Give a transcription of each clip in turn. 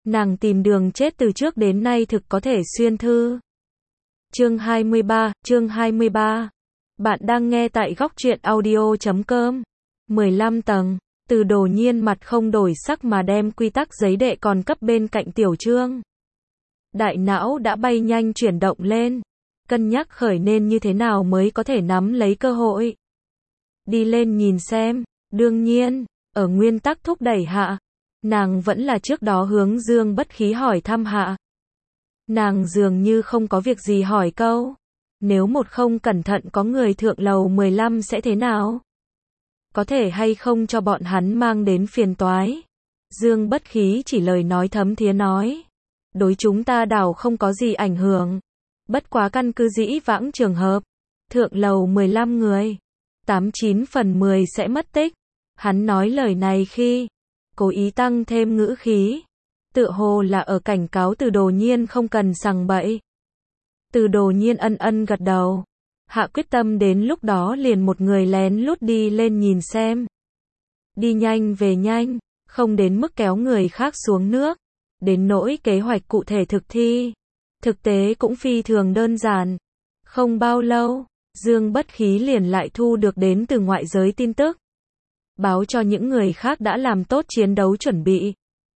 Nàng tìm đường chết từ trước đến nay thực có thể xuyên thư. Chương 23. Bạn đang nghe tại góc truyện audio.com. 15 tầng. Từ Đồ Nhiên mặt không đổi sắc mà đem quy tắc giấy đệ còn cấp bên cạnh Tiểu Trương. Đại não đã bay nhanh chuyển động lên, cân nhắc khởi nên như thế nào mới có thể nắm lấy cơ hội. Đi lên nhìn xem, đương nhiên, ở nguyên tắc thúc đẩy hạ, nàng vẫn là trước đó hướng Dương Bất Khí hỏi thăm hạ. Nàng dường như không có việc gì hỏi câu, nếu một không cẩn thận có người thượng lầu 15 sẽ thế nào? Có thể hay không cho bọn hắn mang đến phiền toái? Dương Bất Khí chỉ lời nói thấm thía nói, đối chúng ta đảo không có gì ảnh hưởng. Bất quá căn cứ dĩ vãng trường hợp, thượng lầu 15 người, 89 phần 10 sẽ mất tích. Hắn nói lời này khi cố ý tăng thêm ngữ khí, tựa hồ là ở cảnh cáo Từ Đồ Nhiên không cần sằng bậy. Từ Đồ Nhiên ân gật đầu, hạ quyết tâm đến lúc đó liền một người lén lút đi lên nhìn xem. Đi nhanh về nhanh, không đến mức kéo người khác xuống nước. Đến nỗi kế hoạch cụ thể thực thi, thực tế cũng phi thường đơn giản. Không bao lâu, Dương Bất Khí liền lại thu được đến từ ngoại giới tin tức, báo cho những người khác đã làm tốt chiến đấu chuẩn bị.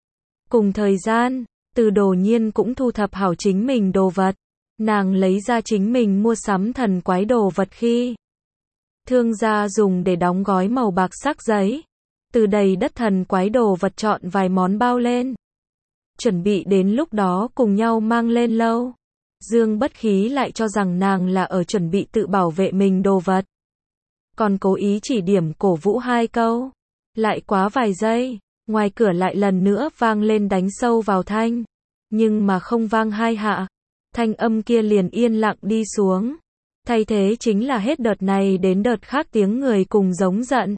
Cùng thời gian, Từ Đồ Nhiên cũng thu thập hảo chính mình đồ vật. Nàng lấy ra chính mình mua sắm thần quái đồ vật khi thương gia dùng để đóng gói màu bạc sắc giấy. Từ đầy đất thần quái đồ vật chọn vài món bao lên, chuẩn bị đến lúc đó cùng nhau mang lên lâu. Dương Bất Khí lại cho rằng nàng là ở chuẩn bị tự bảo vệ mình đồ vật, còn cố ý chỉ điểm cổ vũ hai câu. Lại quá vài giây, ngoài cửa lại lần nữa vang lên đánh sâu vào thanh, nhưng mà không vang hai hạ, thanh âm kia liền yên lặng đi xuống. Thay thế chính là hết đợt này đến đợt khác tiếng người cùng giống giận.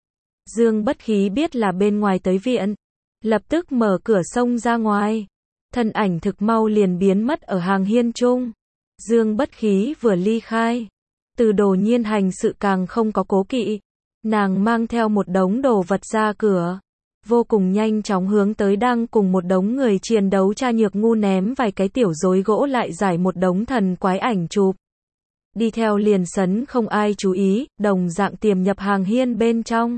Dương Bất Khí biết là bên ngoài tới viện, lập tức mở cửa xông ra ngoài. Thân ảnh thực mau liền biến mất ở hàng hiên trung. Dương Bất Khí vừa ly khai, Từ Đồ Nhiên hành sự càng không có cố kỵ. Nàng mang theo một đống đồ vật ra cửa, vô cùng nhanh chóng hướng tới đang cùng một đống người chiến đấu Cha Nhược Ngu ném vài cái tiểu rối gỗ lại giải một đống thần quái ảnh chụp. Đi theo liền sấn không ai chú ý, đồng dạng tiềm nhập hàng hiên bên trong.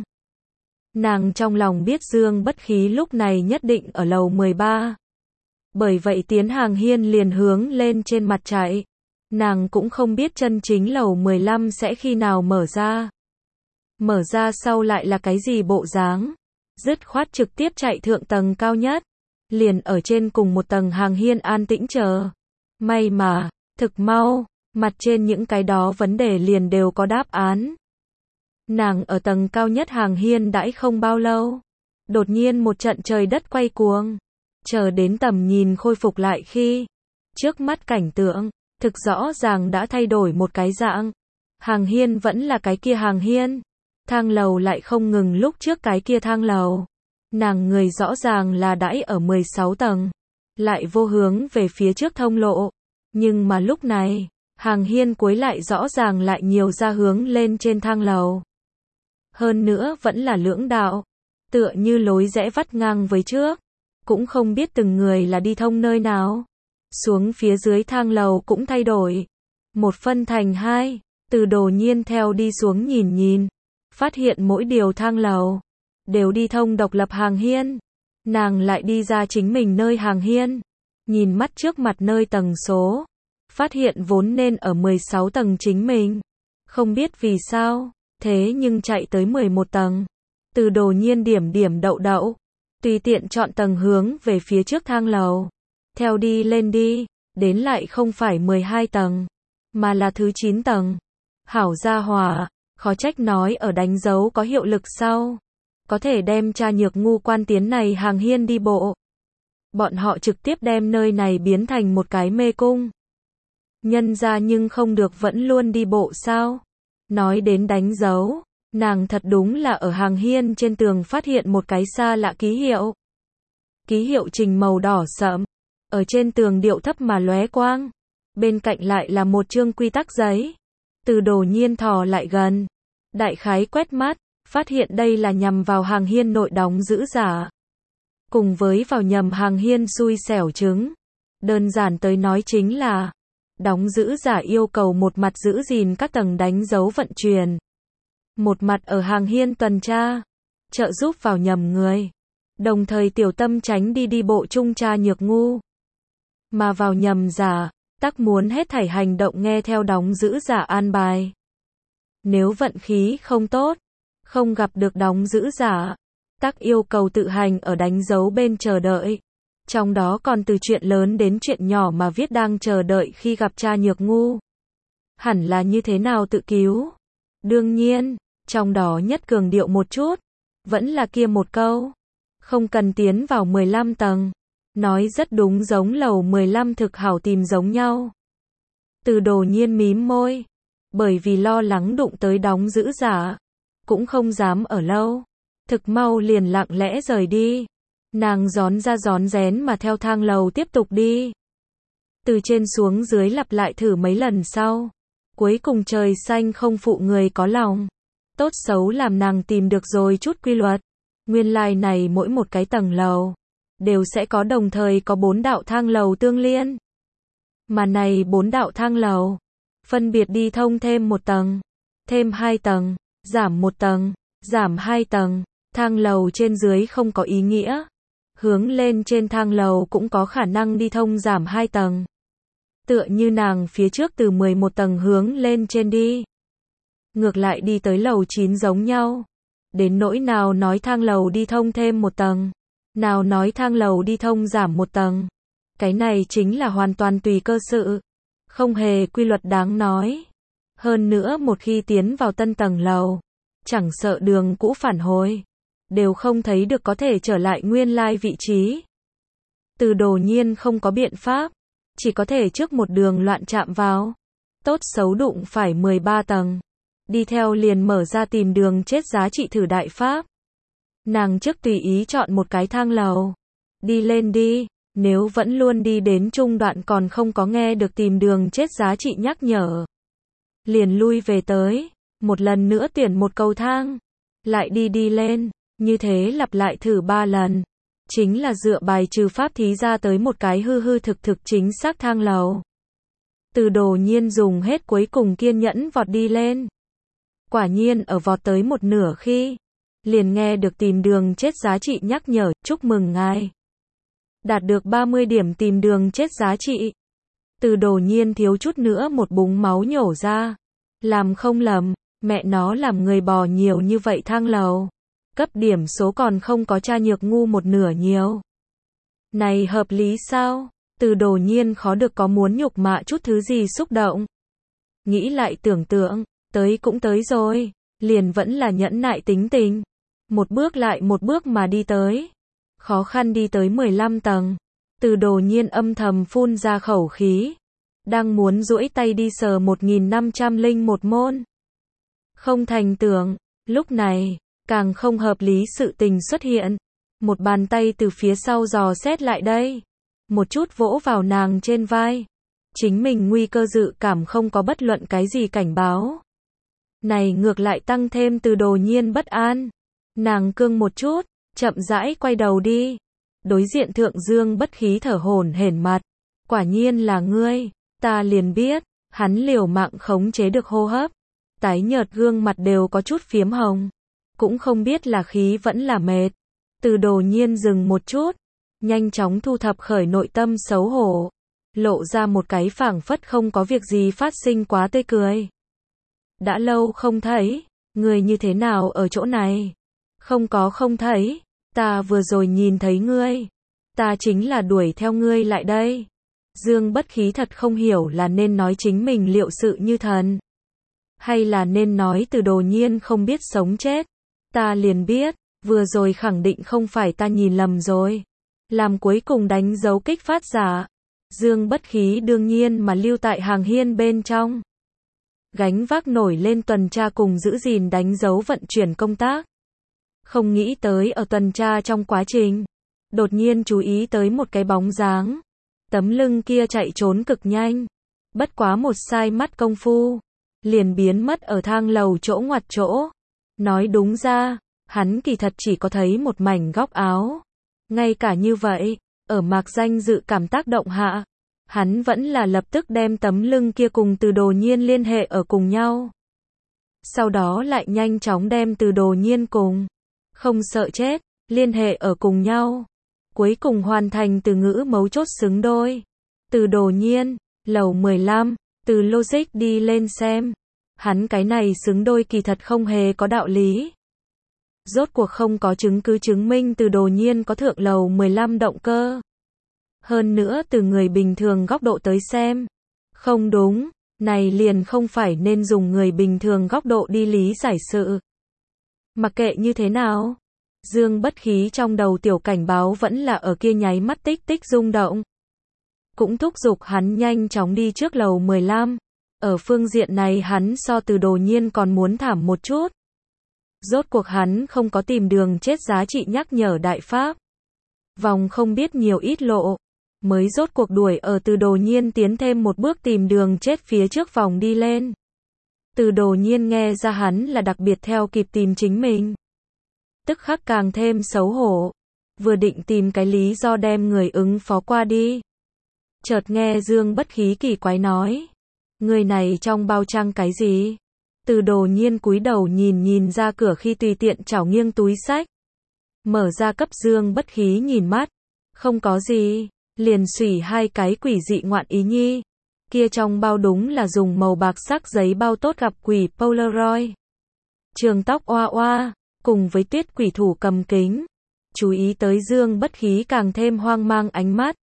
Nàng trong lòng biết Dương Bất Khí lúc này nhất định ở lầu 13. Bởi vậy tiến hàng hiên liền hướng lên trên mặt chạy. Nàng cũng không biết chân chính lầu 15 sẽ khi nào mở ra. Mở ra sau lại là cái gì bộ dáng. Dứt khoát trực tiếp chạy thượng tầng cao nhất. Liền ở trên cùng một tầng hàng hiên an tĩnh chờ. May mà, thực mau, mặt trên những cái đó vấn đề liền đều có đáp án. Nàng ở tầng cao nhất hàng hiên đãi không bao lâu, đột nhiên một trận trời đất quay cuồng. Chờ đến tầm nhìn khôi phục lại khi trước mắt cảnh tượng thực rõ ràng đã thay đổi một cái dạng. Hàng hiên vẫn là cái kia hàng hiên, thang lầu lại không ngừng lúc trước cái kia thang lầu. Nàng người rõ ràng là đãi ở 16 tầng, lại vô hướng về phía trước thông lộ. Nhưng mà lúc này, hàng hiên cuối lại rõ ràng lại nhiều ra hướng lên trên thang lầu. Hơn nữa vẫn là lưỡng đạo, tựa như lối rẽ vắt ngang với trước. Cũng không biết từng người là đi thông nơi nào. Xuống phía dưới thang lầu cũng thay đổi. Một phân thành hai, Từ Đồ Nhiên theo đi xuống nhìn, phát hiện mỗi điều thang lầu đều đi thông độc lập hàng hiên. Nàng lại đi ra chính mình nơi hàng hiên, nhìn mắt trước mặt nơi tầng số, phát hiện vốn nên ở 16 tầng chính mình. Không biết vì sao, thế nhưng chạy tới 11 tầng. Từ Đồ Nhiên điểm đậu, tùy tiện chọn tầng hướng về phía trước thang lầu. Theo đi lên đi, đến lại không phải 12 tầng, mà là thứ 9 tầng. Hảo gia hỏa, khó trách nói ở đánh dấu có hiệu lực sau. Có thể đem Cha Nhược Ngu quan tiến này hàng hiên đi bộ. Bọn họ trực tiếp đem nơi này biến thành một cái mê cung. Nhân ra nhưng không được vẫn luôn đi bộ sao? Nói đến đánh dấu, nàng thật đúng là ở hàng hiên trên tường phát hiện một cái xa lạ ký hiệu. Ký hiệu trình màu đỏ sẫm, ở trên tường điệu thấp mà lóe quang. Bên cạnh lại là một chương quy tắc giấy. Từ Đồ Nhiên thò lại gần, đại khái quét mắt, phát hiện đây là nhằm vào hàng hiên nội đóng giữ giả. cùng với vào nhầm hàng hiên xui xẻo trứng. Đơn giản tới nói chính là, đóng giữ giả yêu cầu một mặt giữ gìn các tầng đánh dấu vận chuyển, một mặt ở hàng hiên tuần tra, trợ giúp vào nhầm người. Đồng thời tiểu tâm tránh đi bộ chung tra nhược ngu. Mà vào nhầm giả, tắc muốn hết thảy hành động nghe theo đóng giữ giả an bài. Nếu vận khí không tốt, không gặp được đóng giữ giả, tắc yêu cầu tự hành ở đánh dấu bên chờ đợi. Trong đó còn từ chuyện lớn đến chuyện nhỏ mà viết đang chờ đợi khi gặp cha nhược ngu. Hẳn là như thế nào tự cứu? Đương nhiên, trong đó nhất cường điệu một chút, vẫn là kia một câu. Không cần tiến vào 15 tầng. Nói rất đúng, giống lầu 15 thực hảo tìm giống nhau. Từ Đồ Nhiên mím môi, bởi vì lo lắng đụng tới đóng giữ giả, cũng không dám ở lâu. Thực mau liền lặng lẽ rời đi. Nàng rón ra rón rén mà theo thang lầu tiếp tục đi. Từ trên xuống dưới lặp lại thử mấy lần sau. Cuối cùng trời xanh không phụ người có lòng. Tốt xấu làm nàng tìm được rồi chút quy luật. Nguyên lai này mỗi một cái tầng lầu đều sẽ có đồng thời có 4 đạo thang lầu tương liên. Mà này 4 đạo thang lầu phân biệt đi thông thêm 1 tầng, thêm 2 tầng, giảm 1 tầng, giảm 2 tầng. Thang lầu trên dưới không có ý nghĩa. Hướng lên trên thang lầu cũng có khả năng đi thông giảm 2 tầng. Tựa như nàng phía trước từ 11 tầng hướng lên trên đi. Ngược lại đi tới lầu 9 giống nhau. Đến nỗi nào nói thang lầu đi thông thêm 1 tầng, nào nói thang lầu đi thông giảm 1 tầng. Cái này chính là hoàn toàn tùy cơ sự. Không hề quy luật đáng nói. Hơn nữa một khi tiến vào tân tầng lầu, chẳng sợ đường cũ phản hồi, đều không thấy được có thể trở lại nguyên lai vị trí. Từ Đồ Nhiên không có biện pháp, chỉ có thể trước một đường loạn chạm vào. Tốt xấu đụng phải 13 tầng. Đi theo liền mở ra tìm đường chết giá trị thử đại pháp. Nàng trước tùy ý chọn một cái thang lầu. Đi lên đi, nếu vẫn luôn đi đến trung đoạn còn không có nghe được tìm đường chết giá trị nhắc nhở. Liền lui về tới, một lần nữa tuyển một cầu thang. Lại đi lên, như thế lặp lại thử 3 lần. Chính là dựa bài trừ pháp thí ra tới một cái hư thực chính xác thang lầu. Từ Đồ Nhiên dùng hết cuối cùng kiên nhẫn vọt đi lên. Quả nhiên ở vọt tới một nửa khi, liền nghe được tìm đường chết giá trị nhắc nhở, chúc mừng ngài. Đạt được 30 điểm tìm đường chết giá trị. Từ Đồ Nhiên thiếu chút nữa một búng máu nhổ ra. Làm không lầm, mẹ nó làm người bò nhiều như vậy thang lầu. Cấp điểm số còn không có cha nhược ngu một nửa nhiều. Này hợp lý sao? Từ Đồ Nhiên khó được có muốn nhục mạ chút thứ gì xúc động. Nghĩ lại tưởng tượng, tới cũng tới rồi, liền vẫn là nhẫn nại tính tình. Một bước lại một bước mà đi tới. Khó khăn đi tới 15 tầng. Từ Đồ Nhiên âm thầm phun ra khẩu khí. Đang muốn duỗi tay đi sờ 1501 môn. Không thành tưởng, lúc này, càng không hợp lý sự tình xuất hiện. Một bàn tay từ phía sau dò xét lại đây. Một chút vỗ vào nàng trên vai. Chính mình nguy cơ dự cảm không có bất luận cái gì cảnh báo. Này ngược lại tăng thêm Từ Đồ Nhiên bất an. Nàng cương một chút, chậm rãi quay đầu đi. Đối diện Thượng Dương bất khí thở hổn hển mặt. Quả nhiên là ngươi, ta liền biết. Hắn liều mạng khống chế được hô hấp. Tái nhợt gương mặt đều có chút phiếm hồng. Cũng không biết là khí vẫn là mệt. Từ Đồ Nhiên dừng một chút, nhanh chóng thu thập khởi nội tâm xấu hổ. Lộ ra một cái phảng phất không có việc gì phát sinh quá tươi cười. Đã lâu không thấy, người như thế nào ở chỗ này? Không thấy, ta vừa rồi nhìn thấy ngươi. Ta chính là đuổi theo ngươi lại đây. Dương bất khí thật không hiểu là nên nói chính mình liệu sự như thần. Hay là nên nói Từ Đồ Nhiên không biết sống chết. Ta liền biết, vừa rồi khẳng định không phải ta nhìn lầm rồi. Làm cuối cùng đánh dấu kích phát giả. Dương bất khí đương nhiên mà lưu tại hàng hiên bên trong. Gánh vác nổi lên tuần tra cùng giữ gìn đánh dấu vận chuyển công tác. Không nghĩ tới ở tuần tra trong quá trình, đột nhiên chú ý tới một cái bóng dáng. Tấm lưng kia chạy trốn cực nhanh. Bất quá một sai mắt công phu, liền biến mất ở thang lầu chỗ ngoặt chỗ. Nói đúng ra, hắn kỳ thật chỉ có thấy một mảnh góc áo. Ngay cả như vậy, ở Mạc Danh dự cảm tác động hạ, hắn vẫn là lập tức đem tấm lưng kia cùng Từ Đồ Nhiên liên hệ ở cùng nhau. Sau đó lại nhanh chóng đem Từ Đồ Nhiên cùng không sợ chết liên hệ ở cùng nhau. Cuối cùng hoàn thành từ ngữ mấu chốt xứng đôi. Từ Đồ Nhiên, lầu 15, từ logic đi lên xem. Hắn cái này xứng đôi kỳ thật không hề có đạo lý. Rốt cuộc không có chứng cứ chứng minh Từ Đồ Nhiên có thượng lầu 15 động cơ. Hơn nữa từ người bình thường góc độ tới xem. Không đúng, này liền không phải nên dùng người bình thường góc độ đi lý giải sự. Mặc kệ như thế nào, Dương Bất Khí trong đầu tiểu cảnh báo vẫn là ở kia nháy mắt tích tích rung động. Cũng thúc giục hắn nhanh chóng đi trước lầu 15. Ở phương diện này hắn so Từ Đồ Nhiên còn muốn thảm một chút. Rốt cuộc hắn không có tìm đường chết giá trị nhắc nhở đại pháp. Vòng không biết nhiều ít lộ. Mới rốt cuộc đuổi ở Từ Đồ Nhiên tiến thêm một bước tìm đường chết phía trước vòng đi lên. Từ Đồ Nhiên nghe ra hắn là đặc biệt theo kịp tìm chính mình. Tức khắc càng thêm xấu hổ. Vừa định tìm cái lý do đem người ứng phó qua đi. Chợt nghe Dương Bất Khí kỳ quái nói. Người này trong bao trang cái gì? Từ Đồ Nhiên cúi đầu nhìn ra cửa khi tùy tiện chảo nghiêng túi sách. Mở ra cấp Dương Bất Khí nhìn mắt. Không có gì. Liền xủy hai cái quỷ dị ngoạn ý nhi. Kia trong bao đúng là dùng màu bạc sắc giấy bao tốt gặp quỷ Polaroid. Trường tóc oa oa, cùng với Tuyết quỷ thủ cầm kính. Chú ý tới Dương Bất Khí càng thêm hoang mang ánh mắt.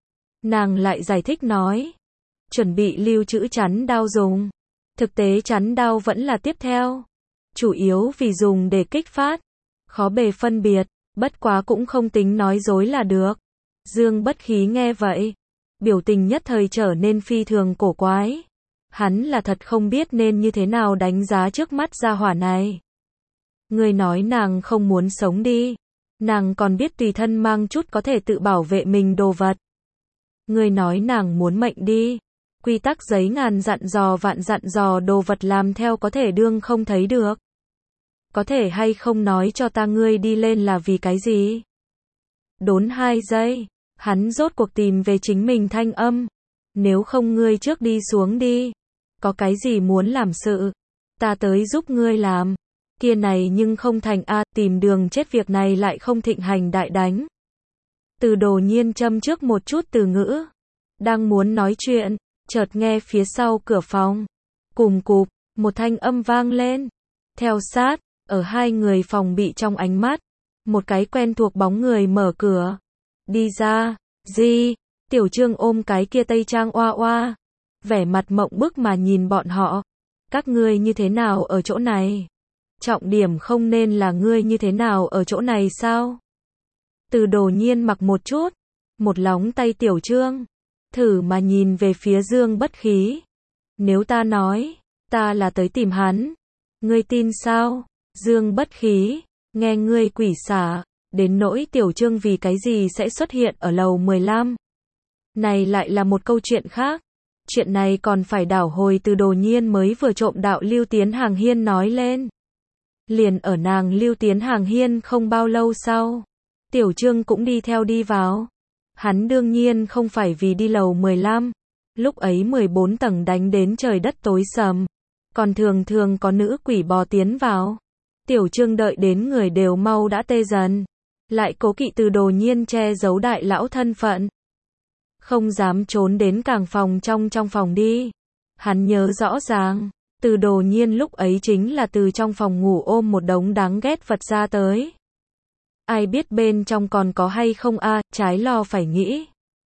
Nàng lại giải thích nói. Chuẩn bị lưu trữ chắn đao dùng. Thực tế chắn đao vẫn là tiếp theo. Chủ yếu vì dùng để kích phát. Khó bề phân biệt, bất quá cũng không tính nói dối là được. Dương Bất Khí nghe vậy. Biểu tình nhất thời trở nên phi thường cổ quái. Hắn là thật không biết nên như thế nào đánh giá trước mắt gia hỏa này. Người nói nàng không muốn sống đi. Nàng còn biết tùy thân mang chút có thể tự bảo vệ mình đồ vật. Người nói nàng muốn mệnh đi. Quy tắc giấy ngàn dặn dò vạn dặn dò đồ vật làm theo có thể đương không thấy được. Có thể hay không nói cho ta ngươi đi lên là vì cái gì? Đốn 2 giây. Hắn rốt cuộc tìm về chính mình thanh âm. Nếu không ngươi trước đi xuống đi. Có cái gì muốn làm sự. Ta tới giúp ngươi làm. Kia này nhưng không thành a tìm đường chết việc này lại không thịnh hành đại đánh. Từ Đồ Nhiên châm trước một chút từ ngữ. Đang muốn nói chuyện. Chợt nghe phía sau cửa phòng. Cùm cụp, một thanh âm vang lên. Theo sát, ở hai người phòng bị trong ánh mắt. Một cái quen thuộc bóng người mở cửa. Đi ra, gì? Tiểu Trương ôm cái kia tây trang oa oa. Vẻ mặt mộng bức mà nhìn bọn họ. Các ngươi như thế nào ở chỗ này? Trọng điểm không nên là ngươi như thế nào ở chỗ này sao? Từ Đồ Nhiên mặc một chút. Một lóng tay Tiểu Trương. Thử mà nhìn về phía Dương Bất Khí. Nếu ta nói, ta là tới tìm hắn. Ngươi tin sao? Dương Bất Khí, nghe ngươi quỷ xả. Đến nỗi Tiểu Trương vì cái gì sẽ xuất hiện ở lầu 15. Này lại là một câu chuyện khác. Chuyện này còn phải đảo hồi Từ Đồ Nhiên mới vừa trộm đạo Lưu Tiến Hàng Hiên nói lên. Liền ở nàng Lưu Tiến Hàng Hiên không bao lâu sau. Tiểu Trương cũng đi theo đi vào. Hắn đương nhiên không phải vì đi lầu 15. Lúc ấy 14 tầng đánh đến trời đất tối sầm. Còn thường có nữ quỷ bò tiến vào. Tiểu Trương đợi đến người đều mau đã tê dần. Lại cố kỵ Từ Đồ Nhiên che giấu đại lão thân phận. Không dám trốn đến càng phòng trong phòng đi. Hắn nhớ rõ ràng. Từ Đồ Nhiên lúc ấy chính là từ trong phòng ngủ ôm một đống đáng ghét vật ra tới. Ai biết bên trong còn có hay không a, trái lo phải nghĩ.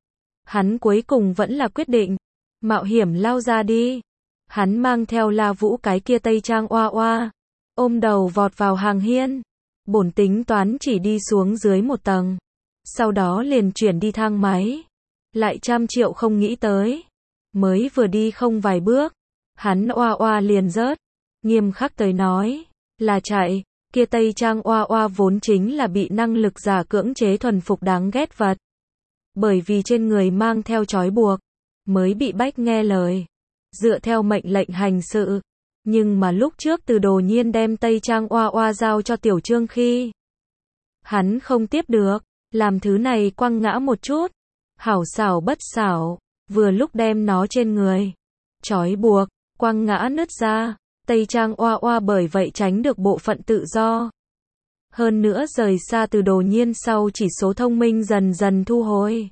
Hắn cuối cùng vẫn là quyết định. Mạo hiểm lao ra đi. Hắn mang theo La Vũ cái kia tây trang oa oa. Ôm đầu vọt vào hàng hiên. Bổn tính toán chỉ đi xuống dưới một tầng. Sau đó liền chuyển đi thang máy. Lại 100 triệu không nghĩ tới. Mới vừa đi không vài bước. Hắn oa oa liền rớt. Nghiêm khắc tới nói. Là chạy. Kia tây trang oa oa vốn chính là bị năng lực giả cưỡng chế thuần phục đáng ghét vật. Bởi vì trên người mang theo trói buộc. Mới bị bách nghe lời. Dựa theo mệnh lệnh hành sự. Nhưng mà lúc trước Từ Đồ Nhiên đem tây trang oa oa giao cho Tiểu Trương khi. Hắn không tiếp được. làm thứ này quăng ngã một chút. Hảo xảo bất xảo, vừa lúc đem nó trên người trói buộc, quăng ngã nứt ra. Tây Trang oa oa bởi vậy tránh được bộ phận tự do. Hơn nữa rời xa Từ Đồ Nhiên sau chỉ số thông minh dần dần thu hồi.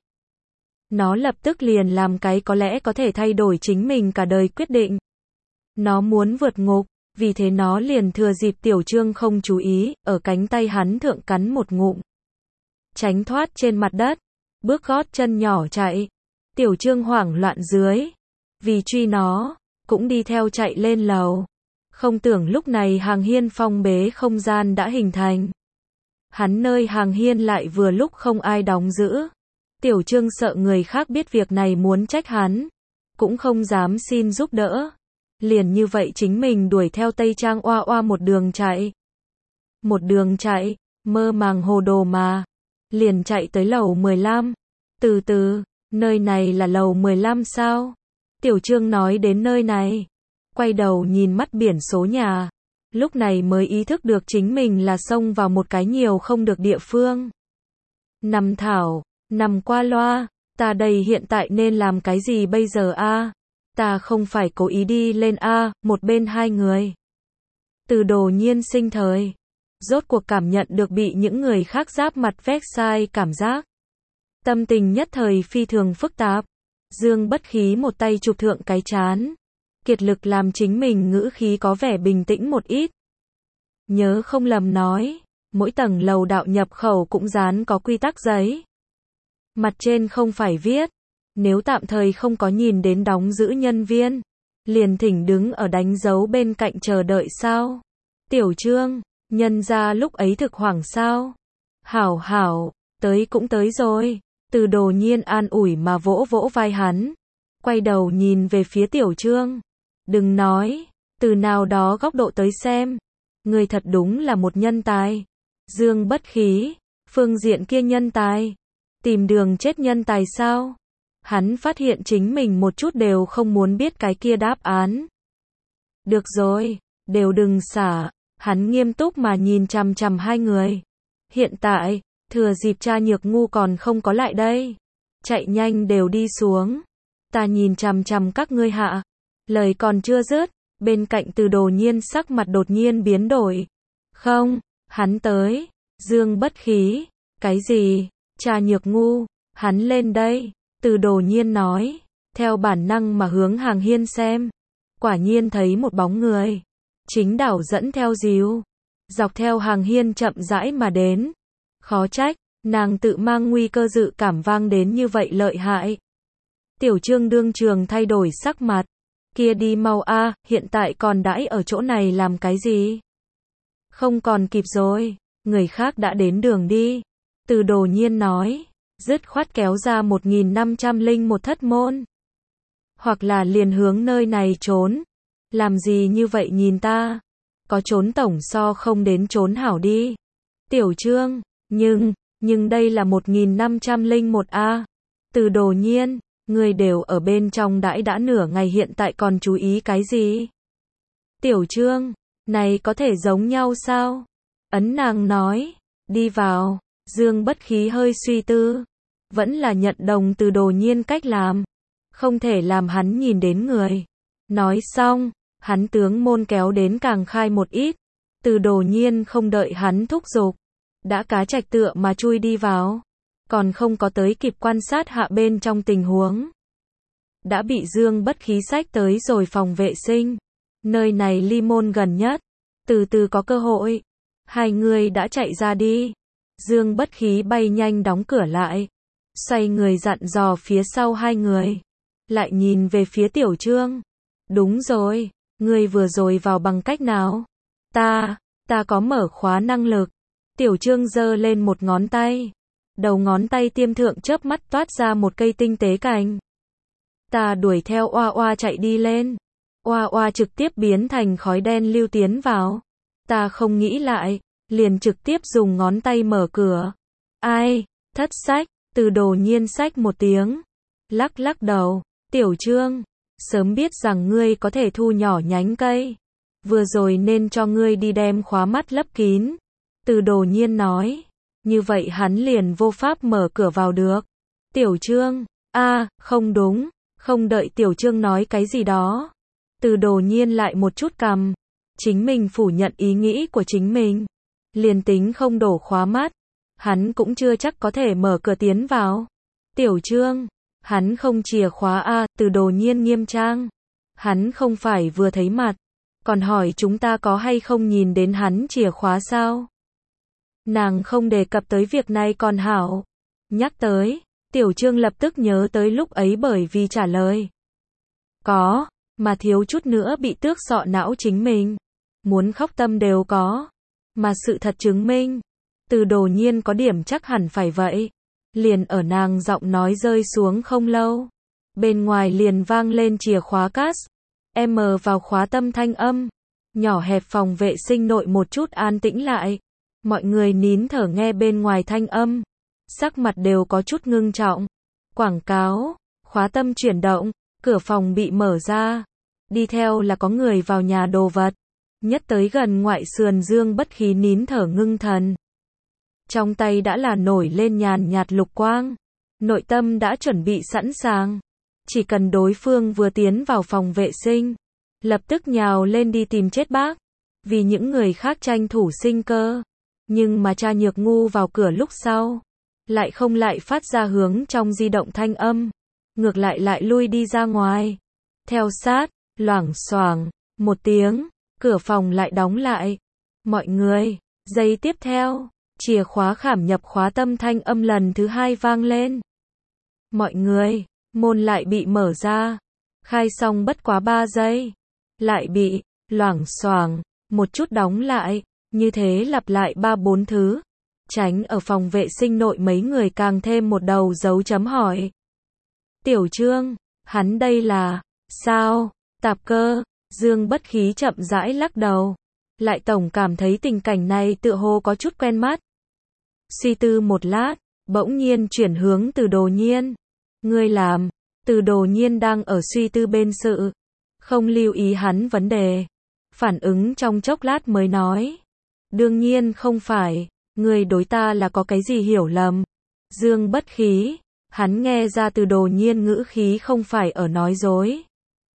Nó lập tức liền làm cái có lẽ có thể thay đổi chính mình cả đời quyết định. Nó muốn vượt ngục, vì thế nó liền thừa dịp Tiểu Trương không chú ý, ở cánh tay hắn thượng cắn một ngụm. Tránh thoát trên mặt đất, bước gót chân nhỏ chạy. Tiểu Trương hoảng loạn dưới, vì truy nó, cũng đi theo chạy lên lầu. Không tưởng lúc này hàng hiên phong bế không gian đã hình thành. Hắn nơi hàng hiên lại vừa lúc không ai đóng giữ. Tiểu Trương sợ người khác biết việc này muốn trách hắn, cũng không dám xin giúp đỡ. Liền như vậy chính mình đuổi theo Tây Trang oa oa một đường chạy. Một đường chạy, mơ màng hồ đồ mà. Liền chạy tới lầu 15. Từ từ, nơi này là lầu 15 sao? Tiểu Trương nói đến nơi này. Quay đầu nhìn mắt biển số nhà. Lúc này mới ý thức được chính mình là xông vào một cái nhiều không được địa phương. Nằm thảo, nằm qua loa, ta đây hiện tại nên làm cái gì bây giờ a? Ta không phải cố ý đi lên a, một bên hai người. Từ Đồ Nhiên sinh thời, rốt cuộc cảm nhận được bị những người khác giáp mặt vét sai cảm giác. Tâm tình nhất thời phi thường phức tạp. Dương Bất Khí một tay chụp thượng cái chán. Kiệt lực làm chính mình ngữ khí có vẻ bình tĩnh một ít. Nhớ không lầm nói, mỗi tầng lầu đạo nhập khẩu cũng dán có quy tắc giấy. Mặt trên không phải viết, nếu tạm thời không có nhìn đến đóng giữ nhân viên, liền thỉnh đứng ở đánh dấu bên cạnh chờ đợi sao? Tiểu Trương, nhân ra lúc ấy thực hoảng sao? Hảo hảo, tới cũng tới rồi. Từ Đồ Nhiên an ủi mà vỗ vỗ vai hắn. Quay đầu nhìn về phía Tiểu Trương. Đừng nói, từ nào đó góc độ tới xem. Người thật đúng là một nhân tài. Dương Bất Khí, phương diện kia nhân tài. Tìm đường chết nhân tài sao? Hắn phát hiện chính mình một chút đều không muốn biết cái kia đáp án. Được rồi, đều đừng xả. Hắn nghiêm túc mà nhìn chằm chằm hai người. Hiện tại, thừa dịp cha Nhược Ngu còn không có lại đây. Chạy nhanh đều đi xuống. Ta nhìn chằm chằm các ngươi hạ. Lời còn chưa dứt, bên cạnh Từ Đồ Nhiên sắc mặt đột nhiên biến đổi. Không, hắn tới. Dương Bất Khí. Cái gì? Cha Nhược Ngu. Hắn lên đây. Từ Đồ Nhiên nói. Theo bản năng mà hướng hàng hiên xem. Quả nhiên thấy một bóng người. Chính đảo dẫn theo díu. Dọc theo hàng hiên chậm rãi mà đến. Khó trách, nàng tự mang nguy cơ dự cảm vang đến như vậy lợi hại. Tiểu Trương đương trường thay đổi sắc mặt. Kia đi mau a, hiện tại còn đãi ở chỗ này làm cái gì? Không còn kịp rồi, người khác đã đến đường đi. Từ Đồ Nhiên nói, dứt khoát kéo ra 1501 thất môn. Hoặc là liền hướng nơi này trốn. Làm gì như vậy nhìn ta? Có trốn tổng so không đến trốn hảo đi. Tiểu Trương, nhưng đây là 1501 a. Từ Đồ Nhiên, người đều ở bên trong đãi đã nửa ngày hiện tại còn chú ý cái gì? Tiểu Trương, này có thể giống nhau sao? Ấn nàng nói, đi vào. Dương Bất Khí hơi suy tư, vẫn là nhận đồng Từ Đồ Nhiên cách làm, không thể làm hắn nhìn đến người. Nói xong, hắn tướng môn kéo đến càng khai một ít. Từ Đồ Nhiên không đợi hắn thúc giục, đã cá trạch tựa mà chui đi vào, còn không có tới kịp quan sát hạ bên trong tình huống. Đã bị Dương Bất Khí xách tới rồi phòng vệ sinh. Nơi này ly môn gần nhất, từ từ có cơ hội. Hai người đã chạy ra đi. Dương Bất Khí bay nhanh đóng cửa lại, xoay người dặn dò phía sau hai người. Lại nhìn về phía Tiểu Trương. Đúng rồi, ngươi vừa rồi vào bằng cách nào? Ta có mở khóa năng lực. Tiểu Trương giơ lên một ngón tay. Đầu ngón tay tiêm thượng chớp mắt toát ra một cây tinh tế cành. Ta đuổi theo oa oa chạy đi lên. Oa oa trực tiếp biến thành khói đen lưu tiến vào. Ta không nghĩ lại, liền trực tiếp dùng ngón tay mở cửa. Ai? Thất sách. Từ Đồ Nhiên sách một tiếng. Lắc lắc đầu. Tiểu Trương, sớm biết rằng ngươi có thể thu nhỏ nhánh cây. Vừa rồi nên cho ngươi đi đem khóa mắt lấp kín. Từ Đồ Nhiên nói. Như vậy hắn liền vô pháp mở cửa vào được. Tiểu Trương, không đúng, không đợi Tiểu Trương nói cái gì đó. Từ Đồ Nhiên lại một chút cằm, chính mình phủ nhận ý nghĩ của chính mình. Liền tính không đổ khóa mắt, hắn cũng chưa chắc có thể mở cửa tiến vào. Tiểu Trương, hắn không chìa khóa Từ Đồ Nhiên nghiêm trang. Hắn không phải vừa thấy mặt, còn hỏi chúng ta có hay không nhìn đến hắn chìa khóa sao? Nàng không đề cập tới việc này còn hảo. Nhắc tới, Tiểu Trương lập tức nhớ tới lúc ấy bởi vì trả lời có, mà thiếu chút nữa bị tước sọ não chính mình. Muốn khóc tâm đều có. Mà sự thật chứng minh, Từ Đồ Nhiên có điểm chắc hẳn phải vậy. Liền ở nàng giọng nói rơi xuống không lâu, bên ngoài liền vang lên chìa khóa cát, vào khóa tâm thanh âm. Nhỏ hẹp phòng vệ sinh nội một chút an tĩnh lại. Mọi người nín thở nghe bên ngoài thanh âm, sắc mặt đều có chút ngưng trọng. Quảng cáo, khóa tâm chuyển động, cửa phòng bị mở ra. Đi theo là có người vào nhà đồ vật. Nhất tới gần ngoại sườn Dương Bất Khí nín thở ngưng thần. Trong tay đã là nổi lên nhàn nhạt lục quang. Nội tâm đã chuẩn bị sẵn sàng. Chỉ cần đối phương vừa tiến vào phòng vệ sinh, lập tức nhào lên đi tìm chết bác. Vì những người khác tranh thủ sinh cơ. Nhưng mà cha Nhược Ngu vào cửa lúc sau, lại không lại phát ra hướng trong di động thanh âm. Ngược lại lui đi ra ngoài. Theo sát, loảng xoảng, một tiếng, cửa phòng lại đóng lại. Mọi người, giây tiếp theo, chìa khóa khảm nhập khóa tâm thanh âm lần thứ hai vang lên. Mọi người, môn lại bị mở ra. Khai xong bất quá 3 giây. Lại bị, loảng xoảng, một chút đóng lại. Như thế lặp lại 3-4 thứ. Tránh ở phòng vệ sinh nội mấy người càng thêm một đầu dấu chấm hỏi. Tiểu Trương, hắn đây là, sao, tạp cơ? Dương Bất Khí chậm rãi lắc đầu. Lại tổng cảm thấy tình cảnh này tựa hồ có chút quen mắt. Suy tư một lát, bỗng nhiên chuyển hướng Từ Đồ Nhiên. Ngươi làm, Từ Đồ Nhiên đang ở suy tư bên sự. Không lưu ý hắn vấn đề. Phản ứng trong chốc lát mới nói. Đương nhiên không phải, ngươi đối ta là có cái gì hiểu lầm. Dương Bất Khí, hắn nghe ra Từ Đồ Nhiên ngữ khí không phải ở nói dối.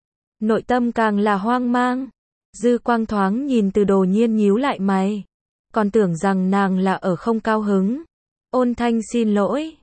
Nội tâm càng là hoang mang. Dư quang thoáng nhìn Từ Đồ Nhiên nhíu lại mày. Còn tưởng rằng nàng là ở không cao hứng. Ôn thanh xin lỗi.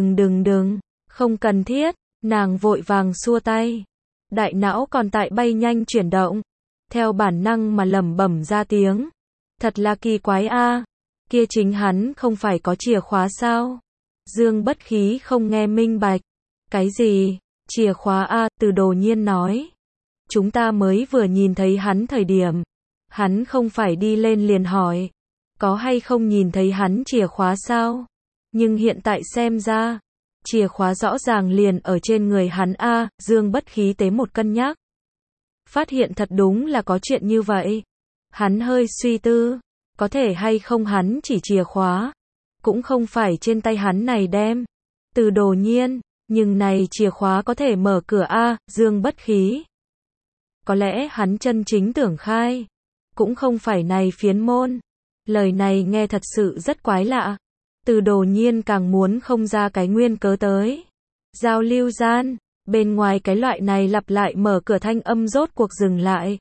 Đừng, không cần thiết. Nàng vội vàng xua tay. Đại não còn tại bay nhanh chuyển động. Theo bản năng mà lẩm bẩm ra tiếng. Thật là kỳ quái kia chính hắn không phải có chìa khóa sao? Dương Bất Khí không nghe minh bạch. Cái gì? Chìa khóa Từ Đồ Nhiên nói. Chúng ta mới vừa nhìn thấy hắn thời điểm. Hắn không phải đi lên liền hỏi. Có hay không nhìn thấy hắn chìa khóa sao? Nhưng hiện tại xem ra, chìa khóa rõ ràng liền ở trên người hắn Dương Bất Khí tế một cân nhắc. Phát hiện thật đúng là có chuyện như vậy. Hắn hơi suy tư. Có thể hay không hắn chỉ chìa khóa. Cũng không phải trên tay hắn này đem. Từ Đồ Nhiên. Nhưng này chìa khóa có thể mở cửa Dương Bất Khí. Có lẽ hắn chân chính tưởng khai. Cũng không phải này phiến môn. Lời này nghe thật sự rất quái lạ. Từ Đồ Nhiên càng muốn không ra cái nguyên cớ tới. Giao lưu gian. Bên ngoài cái loại này lặp lại mở cửa thanh âm rốt cuộc dừng lại.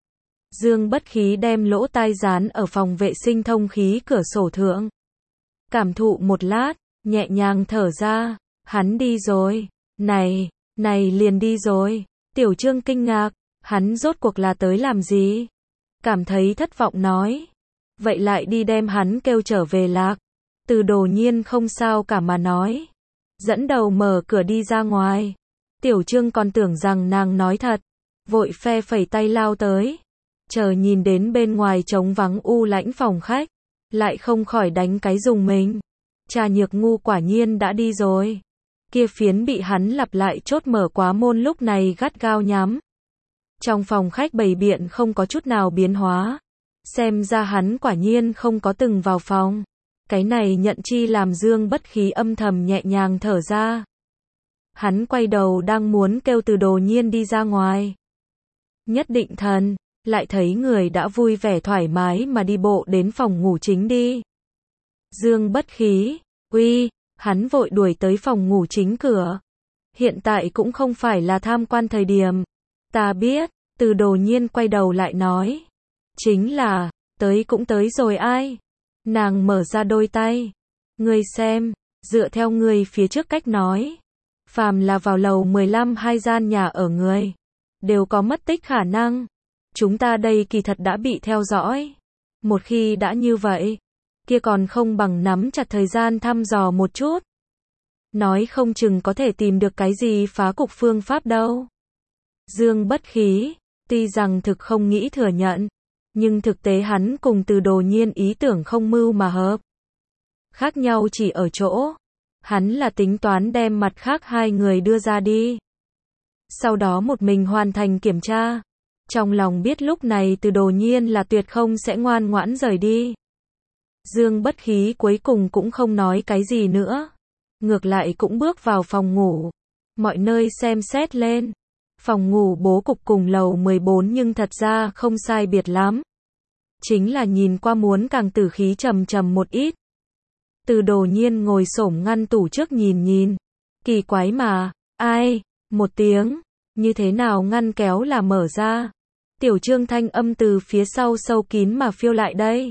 Dương Bất Khí đem lỗ tai dán ở phòng vệ sinh thông khí cửa sổ thượng. Cảm thụ một lát, nhẹ nhàng thở ra. Hắn đi rồi. Này liền đi rồi. Tiểu Trương kinh ngạc. Hắn rốt cuộc là tới làm gì? Cảm thấy thất vọng nói. Vậy lại đi đem hắn kêu trở về lạc. Từ Đồ Nhiên không sao cả mà nói. Dẫn đầu mở cửa đi ra ngoài. Tiểu Trương còn tưởng rằng nàng nói thật. Vội phe phẩy tay lao tới. Chờ nhìn đến bên ngoài trống vắng u lãnh phòng khách. Lại không khỏi đánh cái dùng mình. Cha Nhược Ngu quả nhiên đã đi rồi. Kia phiến bị hắn lặp lại chốt mở quá môn lúc này gắt gao nhắm. Trong phòng khách bày biện không có chút nào biến hóa. Xem ra hắn quả nhiên không có từng vào phòng. Cái này nhận chi làm Dương Bất Khí âm thầm nhẹ nhàng thở ra. Hắn quay đầu đang muốn kêu Từ Đồ Nhiên đi ra ngoài. Nhất định thần, lại thấy người đã vui vẻ thoải mái mà đi bộ đến phòng ngủ chính đi. Dương Bất Khí, uy, hắn vội đuổi tới phòng ngủ chính cửa. Hiện tại cũng không phải là tham quan thời điểm. Ta biết, Từ Đồ Nhiên quay đầu lại nói. Chính là, tới cũng tới rồi ai? Nàng mở ra đôi tay. Ngươi xem, dựa theo ngươi phía trước cách nói. Phàm là vào lầu 15 hai gian nhà ở người. Đều có mất tích khả năng. Chúng ta đây kỳ thật đã bị theo dõi. Một khi đã như vậy, kia còn không bằng nắm chặt thời gian thăm dò một chút. Nói không chừng có thể tìm được cái gì phá cục phương pháp đâu. Dương Bất Khí, tuy rằng thực không nghĩ thừa nhận, nhưng thực tế hắn cùng Từ Đồ Nhiên ý tưởng không mưu mà hợp. Khác nhau chỉ ở chỗ, hắn là tính toán đem mặt khác hai người đưa ra đi. Sau đó một mình hoàn thành kiểm tra. Trong lòng biết lúc này Từ Đồ Nhiên là tuyệt không sẽ ngoan ngoãn rời đi. Dương Bất Khí cuối cùng cũng không nói cái gì nữa. Ngược lại cũng bước vào phòng ngủ. Mọi nơi xem xét lên. Phòng ngủ bố cục cùng lầu 14 nhưng thật ra không sai biệt lắm. Chính là nhìn qua muốn càng tử khí trầm trầm một ít. Từ Đồ Nhiên ngồi xổm ngăn tủ trước nhìn nhìn. Kỳ quái mà, ai, một tiếng, như thế nào ngăn kéo là mở ra. Tiểu Trương thanh âm từ phía sau sâu kín mà phiêu lại đây.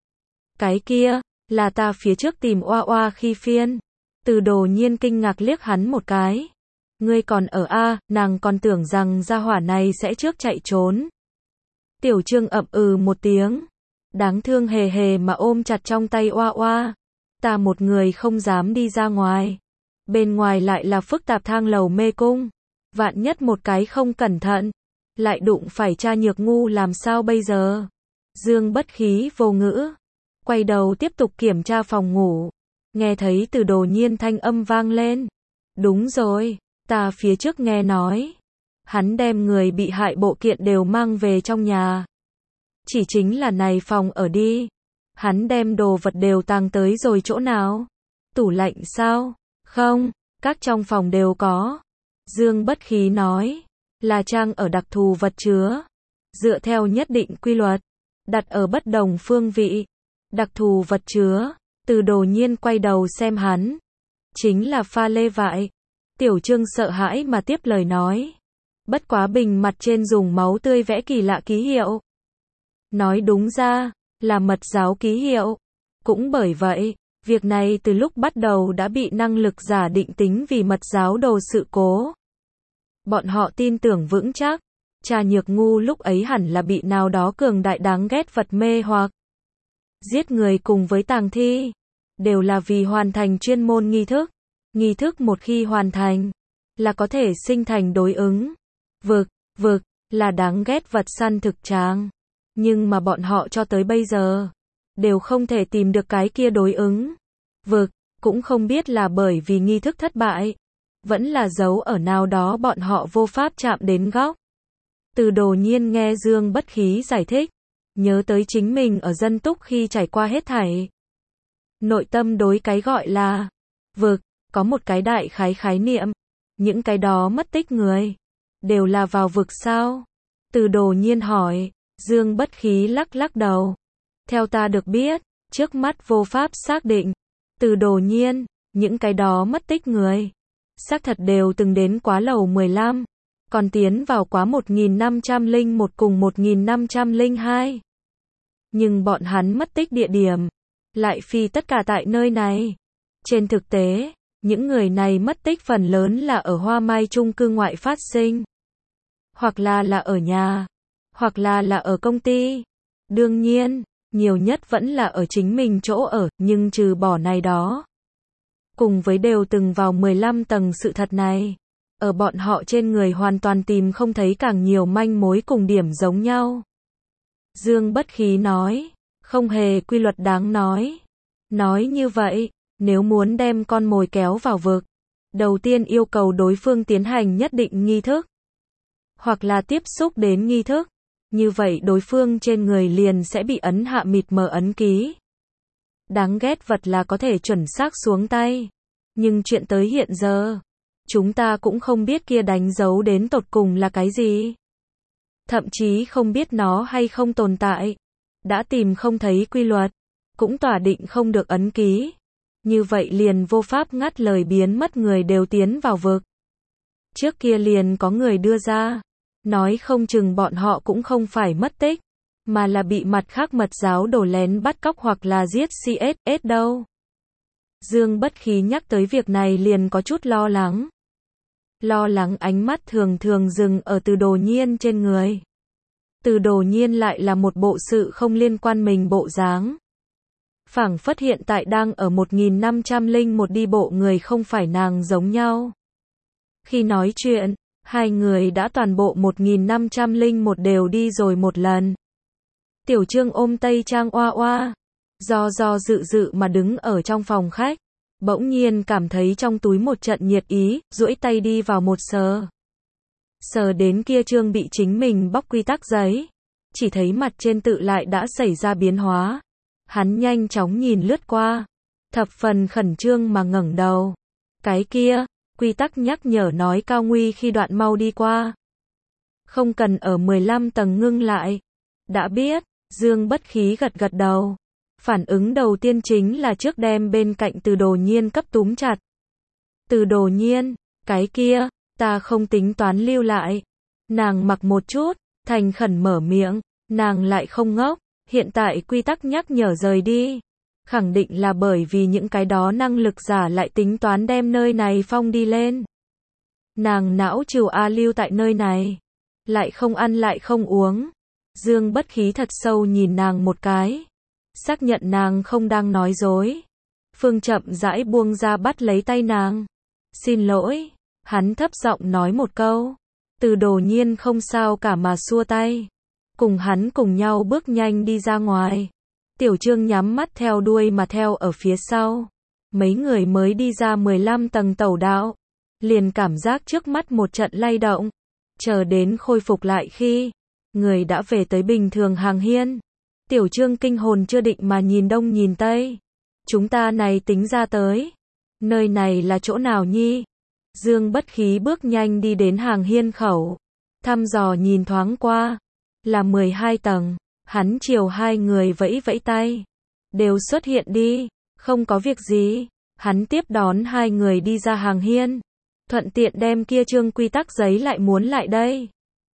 Cái kia, là ta phía trước tìm oa oa khi phiên. Từ Đồ Nhiên kinh ngạc liếc hắn một cái. Ngươi còn ở a, nàng còn tưởng rằng gia hỏa này sẽ trước chạy trốn. Tiểu Trương ậm ừ một tiếng. Đáng thương hề hề mà ôm chặt trong tay oa oa. Ta một người không dám đi ra ngoài. Bên ngoài lại là phức tạp thang lầu mê cung. Vạn nhất một cái không cẩn thận. Lại đụng phải cha Nhược Ngu làm sao bây giờ? Dương Bất Khí vô ngữ. Quay đầu tiếp tục kiểm tra phòng ngủ. Nghe thấy Từ Đồ Nhiên thanh âm vang lên. Đúng rồi, ta phía trước nghe nói. Hắn đem người bị hại bộ kiện đều mang về trong nhà. Chỉ chính là này phòng ở đi. Hắn đem đồ vật đều tàng tới rồi chỗ nào? Tủ lạnh sao? Không, các trong phòng đều có. Dương Bất Khí nói. Là trang ở đặc thù vật chứa. Dựa theo nhất định quy luật. Đặt ở bất đồng phương vị. Đặc thù vật chứa. Từ Đồ Nhiên quay đầu xem hắn. Chính là pha lê vại. Tiểu Trương sợ hãi mà tiếp lời nói. Bất quá bình mặt trên dùng máu tươi vẽ kỳ lạ ký hiệu. Nói đúng ra, là mật giáo ký hiệu. Cũng bởi vậy, việc này từ lúc bắt đầu đã bị năng lực giả định tính vì mật giáo đồ sự cố. Bọn họ tin tưởng vững chắc, cha Nhược Ngu lúc ấy hẳn là bị nào đó cường đại đáng ghét vật mê hoặc. Giết người cùng với tàng thi, đều là vì hoàn thành chuyên môn nghi thức. Nghi thức một khi hoàn thành, là có thể sinh thành đối ứng. Vực, là đáng ghét vật săn thực tràng. Nhưng mà bọn họ cho tới bây giờ, đều không thể tìm được cái kia đối ứng. Vực, cũng không biết là bởi vì nghi thức thất bại, vẫn là giấu ở nào đó bọn họ vô pháp chạm đến góc. Từ Đồ Nhiên nghe Dương Bất Khí giải thích, nhớ tới chính mình ở dân túc khi trải qua hết thảy. Nội tâm đối cái gọi là vực, có một cái đại khái niệm. Những cái đó mất tích người, đều là vào vực sao? Từ Đồ Nhiên hỏi. Dương Bất Khí lắc đầu. Theo ta được biết, trước mắt vô pháp xác định. Từ Đồ Nhiên, những cái đó mất tích người, xác thật đều từng đến quá lầu 15, còn tiến vào quá 1501 cùng 1502. Nhưng bọn hắn mất tích địa điểm, lại phi tất cả tại nơi này. Trên thực tế, những người này mất tích phần lớn là ở Hoa Mai chung cư ngoại phát sinh. Hoặc là ở nhà, hoặc là ở công ty. Đương nhiên, nhiều nhất vẫn là ở chính mình chỗ ở, nhưng trừ bỏ này đó. Cùng với đều từng vào 15 tầng sự thật này. Ở bọn họ trên người hoàn toàn tìm không thấy càng nhiều manh mối cùng điểm giống nhau. Dương Bất Khí nói, không hề quy luật đáng nói. Nói như vậy, nếu muốn đem con mồi kéo vào vực, đầu tiên yêu cầu đối phương tiến hành nhất định nghi thức. Hoặc là tiếp xúc đến nghi thức. Như vậy đối phương trên người liền sẽ bị ấn hạ mịt mờ ấn ký. Đáng ghét vật là có thể chuẩn xác xuống tay. Nhưng chuyện tới hiện giờ, chúng ta cũng không biết kia đánh dấu đến tột cùng là cái gì. Thậm chí không biết nó hay không tồn tại. Đã tìm không thấy quy luật. cũng tỏa định không được ấn ký. Như vậy liền vô pháp ngắt lời biến mất người đều tiến vào vực. Trước kia liền có người đưa ra, nói không chừng bọn họ cũng không phải mất tích, mà là bị mặt khác mật giáo đổ lén bắt cóc hoặc là giết CSS đâu. Dương Bất Khí nhắc tới việc này liền có chút lo lắng. Lo lắng ánh mắt thường thường dừng ở Từ Đồ Nhiên trên người. Từ Đồ Nhiên lại là một bộ sự không liên quan mình bộ dáng. Phảng phất hiện tại đang ở 1501 đi bộ người không phải nàng giống nhau. Khi nói chuyện, hai người đã toàn bộ 1501 đều đi rồi một lần. Tiểu Trương ôm Tây Trang oa oa, do dự mà đứng ở trong phòng khách, bỗng nhiên cảm thấy trong túi một trận nhiệt ý, duỗi tay đi vào một sờ. Sờ đến kia trương bị chính mình bóc quy tắc giấy, chỉ thấy mặt trên tự lại đã xảy ra biến hóa. Hắn nhanh chóng nhìn lướt qua, thập phần khẩn trương mà ngẩng đầu. Cái kia, quy tắc nhắc nhở nói cao nguy khi đoạn mau đi qua. Không cần ở 15 tầng ngưng lại. Đã biết, Dương Bất Khí gật gật đầu. Phản ứng đầu tiên chính là trước đem bên cạnh Từ Đồ Nhiên cấp túm chặt. Từ Đồ Nhiên, cái kia, ta không tính toán lưu lại. Nàng mặc một chút, thành khẩn mở miệng, nàng lại không ngốc, hiện tại quy tắc nhắc nhở rời đi. Khẳng định là bởi vì những cái đó năng lực giả lại tính toán đem nơi này phong đi lên. Nàng não trừ lưu tại nơi này, lại không ăn lại không uống. Dương Bất Khí thật sâu nhìn nàng một cái, xác nhận nàng không đang nói dối. Phương chậm rãi buông ra bắt lấy tay nàng. Xin lỗi, hắn thấp giọng nói một câu. Từ Đồ Nhiên không sao cả mà xua tay. Cùng hắn cùng nhau bước nhanh đi ra ngoài. Tiểu Trương nhắm mắt theo đuôi mà theo ở phía sau. Mấy người mới đi ra 15 tầng tẩu đạo, liền cảm giác trước mắt một trận lay động. Chờ đến khôi phục lại khi người đã về tới bình thường hàng hiên. Tiểu Trương kinh hồn chưa định mà nhìn đông nhìn tây. Chúng ta này tính ra tới. Nơi này là chỗ nào nhi? Dương Bất Khí bước nhanh đi đến hàng hiên khẩu. Thăm dò nhìn thoáng qua. Là 12 tầng. Hắn chiều hai người vẫy vẫy tay. Đều xuất hiện đi. Không có việc gì. Hắn tiếp đón hai người đi ra hàng hiên. Thuận tiện đem kia trương quy tắc giấy lại muốn lại đây.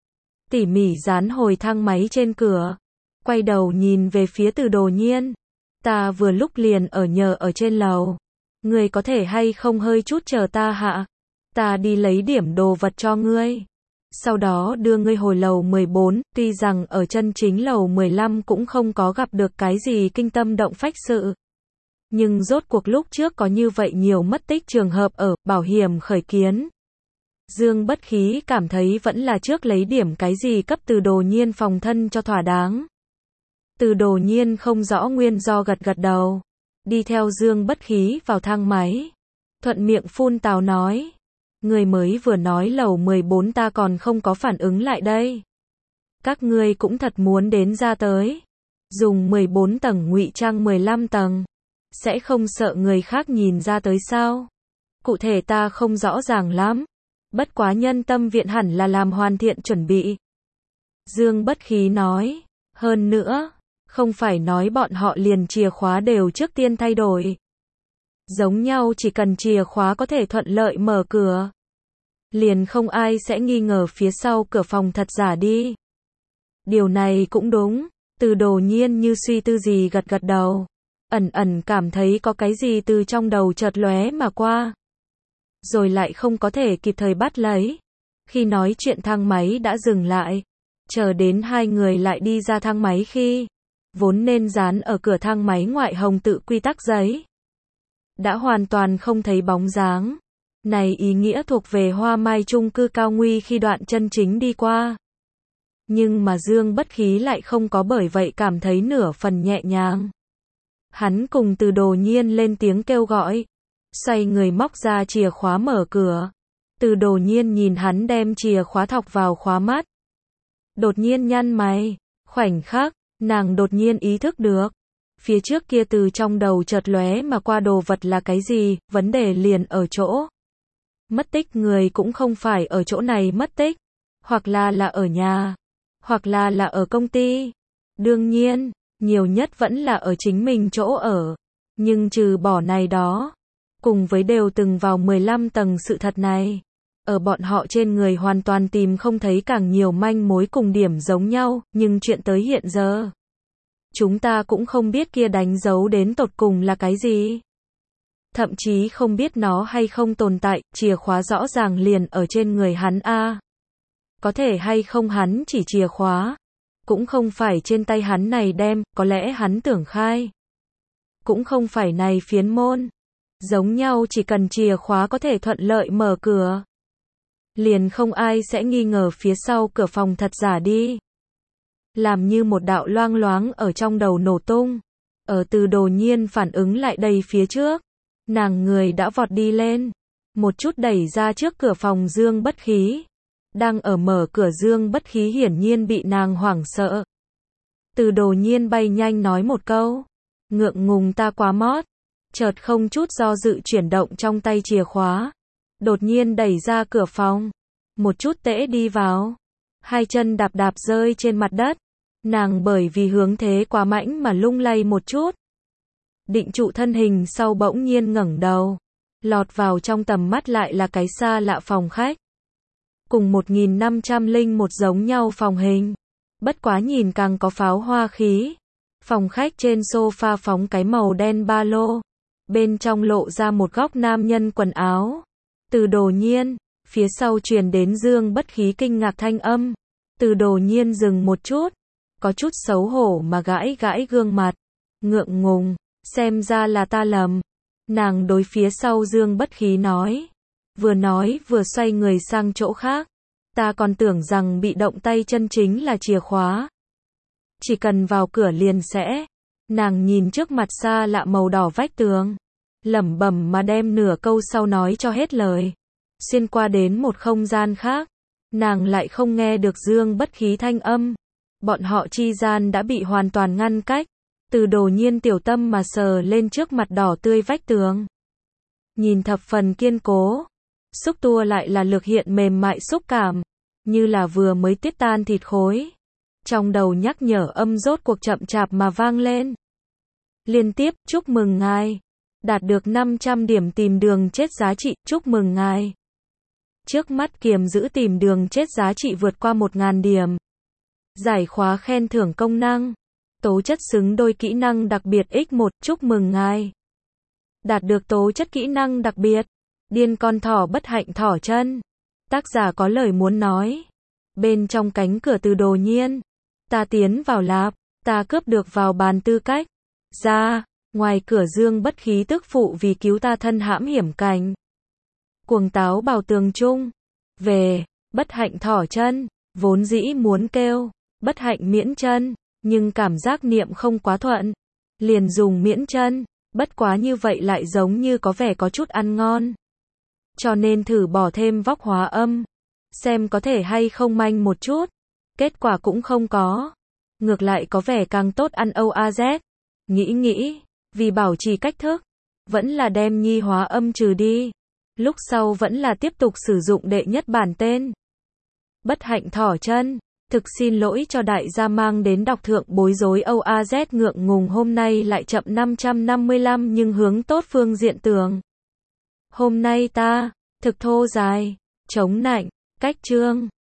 Tỉ mỉ dán hồi thang máy trên cửa. Quay đầu nhìn về phía Từ Đồ Nhiên. Ta vừa lúc liền nhờ ở trên lầu. Ngươi có thể hay không hơi chút chờ ta hạ? Ta đi lấy điểm đồ vật cho ngươi. Sau đó đưa ngươi hồi lầu 14, tuy rằng ở chân chính lầu 15 cũng không có gặp được cái gì kinh tâm động phách sự. Nhưng rốt cuộc lúc trước có như vậy nhiều mất tích trường hợp ở bảo hiểm khởi kiến. Dương Bất Khí cảm thấy vẫn là trước lấy điểm cái gì cấp Từ Đồ Nhiên phòng thân cho thỏa đáng. Từ Đồ Nhiên không rõ nguyên do gật gật đầu. Đi theo Dương Bất Khí vào thang máy. Thuận miệng phun tào nói. Người mới vừa nói lầu 14 ta còn không có phản ứng lại đây. Các ngươi cũng thật muốn đến ra tới. Dùng 14 tầng ngụy trang 15 tầng. Sẽ không sợ người khác nhìn ra tới sao? Cụ thể ta không rõ ràng lắm. Bất quá nhân tâm viện hẳn là làm hoàn thiện chuẩn bị. Dương Bất Khí nói. Hơn nữa, không phải nói bọn họ liền chìa khóa đều trước tiên thay đổi. Giống nhau chỉ cần chìa khóa có thể thuận lợi mở cửa. Liền không ai sẽ nghi ngờ phía sau cửa phòng thật giả đi. Điều này cũng đúng. Từ Đồ Nhiên như suy tư gì gật gật đầu. Ẩn cảm thấy có cái gì từ trong đầu chợt lóe mà qua. Rồi lại không có thể kịp thời bắt lấy. Khi nói chuyện thang máy đã dừng lại. Chờ đến hai người lại đi ra thang máy khi vốn nên dán ở cửa thang máy ngoại hồng tự quy tắc giấy. Đã hoàn toàn không thấy bóng dáng. Này ý nghĩa thuộc về Hoa Mai chung cư cao nguy khi đoạn chân chính đi qua. Nhưng mà Dương Bất Khí lại không có bởi vậy cảm thấy nửa phần nhẹ nhàng. Hắn cùng Từ Đồ Nhiên lên tiếng kêu gọi. Xoay người móc ra chìa khóa mở cửa. Từ Đồ Nhiên nhìn hắn đem chìa khóa thọc vào khóa mắt. Đột nhiên nhăn mày. Khoảnh khắc, nàng đột nhiên ý thức được. Phía trước kia từ trong đầu chợt lóe mà qua đồ vật là cái gì, vấn đề liền ở chỗ. Mất tích người cũng không phải ở chỗ này mất tích. Hoặc là ở nhà. Hoặc là ở công ty. Đương nhiên, nhiều nhất vẫn là ở chính mình chỗ ở. Nhưng trừ bỏ này đó, cùng với đều từng vào 15 tầng sự thật này, ở bọn họ trên người hoàn toàn tìm không thấy càng nhiều manh mối cùng điểm giống nhau, nhưng chuyện tới hiện giờ, chúng ta cũng không biết kia đánh dấu đến tột cùng là cái gì. Thậm chí không biết nó hay không tồn tại, chìa khóa rõ ràng liền ở trên người hắn a. Có thể hay không hắn chỉ chìa khóa, cũng không phải trên tay hắn này đem, có lẽ hắn tưởng khai. Cũng không phải này phiến môn. Giống nhau chỉ cần chìa khóa có thể thuận lợi mở cửa. Liền không ai sẽ nghi ngờ phía sau cửa phòng thật giả đi. Làm như một đạo loang loáng ở trong đầu nổ tung. Ở Từ Đồ Nhiên phản ứng lại đây phía trước. Nàng người đã vọt đi lên. Một chút đẩy ra trước cửa phòng Dương Bất Khí. Đang ở mở cửa Dương Bất Khí hiển nhiên bị nàng hoảng sợ. Từ Đồ Nhiên bay nhanh nói một câu. Ngượng ngùng ta quá mót. Chợt không chút do dự chuyển động trong tay chìa khóa. Đột nhiên đẩy ra cửa phòng. Một chút tễ đi vào. Hai chân đạp đạp rơi trên mặt đất. Nàng bởi vì hướng thế quá mạnh mà lung lay một chút. Định trụ thân hình sau bỗng nhiên ngẩng đầu. Lọt vào trong tầm mắt lại là cái xa lạ phòng khách. Cùng 1501 giống nhau phòng hình. Bất quá nhìn càng có pháo hoa khí. Phòng khách trên sofa phóng cái màu đen ba lô. Bên trong lộ ra một góc nam nhân quần áo. Từ Đồ Nhiên, phía sau truyền đến Dương Bất Khí kinh ngạc thanh âm. Từ Đồ Nhiên dừng một chút, có chút xấu hổ mà gãi gãi gương mặt. Ngượng ngùng, xem ra là ta lầm. Nàng đối phía sau Dương Bất Khí nói vừa xoay người sang chỗ khác. Ta còn tưởng rằng bị động tay chân chính là chìa khóa. Chỉ cần vào cửa liền sẽ. Nàng nhìn trước mặt xa lạ màu đỏ vách tường. Lẩm bẩm mà đem nửa câu sau nói cho hết lời. Xuyên qua đến một không gian khác. Nàng lại không nghe được Dương Bất Khí thanh âm. Bọn họ chi gian đã bị hoàn toàn ngăn cách. Từ Đồ Nhiên tiểu tâm mà sờ lên trước mặt đỏ tươi vách tường. Nhìn thập phần kiên cố. Xúc tua lại là lực hiện mềm mại xúc cảm. Như là vừa mới tiết tan thịt khối. Trong đầu nhắc nhở âm rốt cuộc chậm chạp mà vang lên. Liên tiếp, chúc mừng ngài. Đạt được 500 điểm tìm đường chết giá trị, chúc mừng ngài. Trước mắt kiềm giữ tìm đường chết giá trị vượt qua 1000 điểm. Giải khóa khen thưởng công năng. Tố chất xứng đôi kỹ năng đặc biệt X1, chúc mừng ngài. Đạt được tố chất kỹ năng đặc biệt. Điên con thỏ bất hạnh thỏ chân. Tác giả có lời muốn nói. Bên trong cánh cửa Từ Đồ Nhiên. Ta tiến vào lạp. Ta cướp được vào bàn tư cách. Ra. Ngoài cửa Dương Bất Khí tức phụ vì cứu ta thân hãm hiểm cảnh. Cuồng táo bào tường trung. Về. Bất hạnh thỏ chân. Vốn dĩ muốn kêu. Bất hạnh miễn chân. Nhưng cảm giác niệm không quá thuận. Liền dùng miễn chân. Bất quá như vậy lại giống như có vẻ có chút ăn ngon. Cho nên thử bỏ thêm vóc hóa âm. Xem có thể hay không manh một chút. Kết quả cũng không có. Ngược lại có vẻ càng tốt ăn OAZ. Nghĩ. Vì bảo trì cách thức. Vẫn là đem nhi hóa âm trừ đi. Lúc sau vẫn là tiếp tục sử dụng đệ nhất bản tên. Bất hạnh thỏ chân. Thực xin lỗi cho đại gia mang đến đọc thượng bối rối OAZ ngượng ngùng hôm nay lại chậm 555 nhưng hướng tốt phương diện tường. Hôm nay ta, thực thô dài, chống nạnh, cách chương.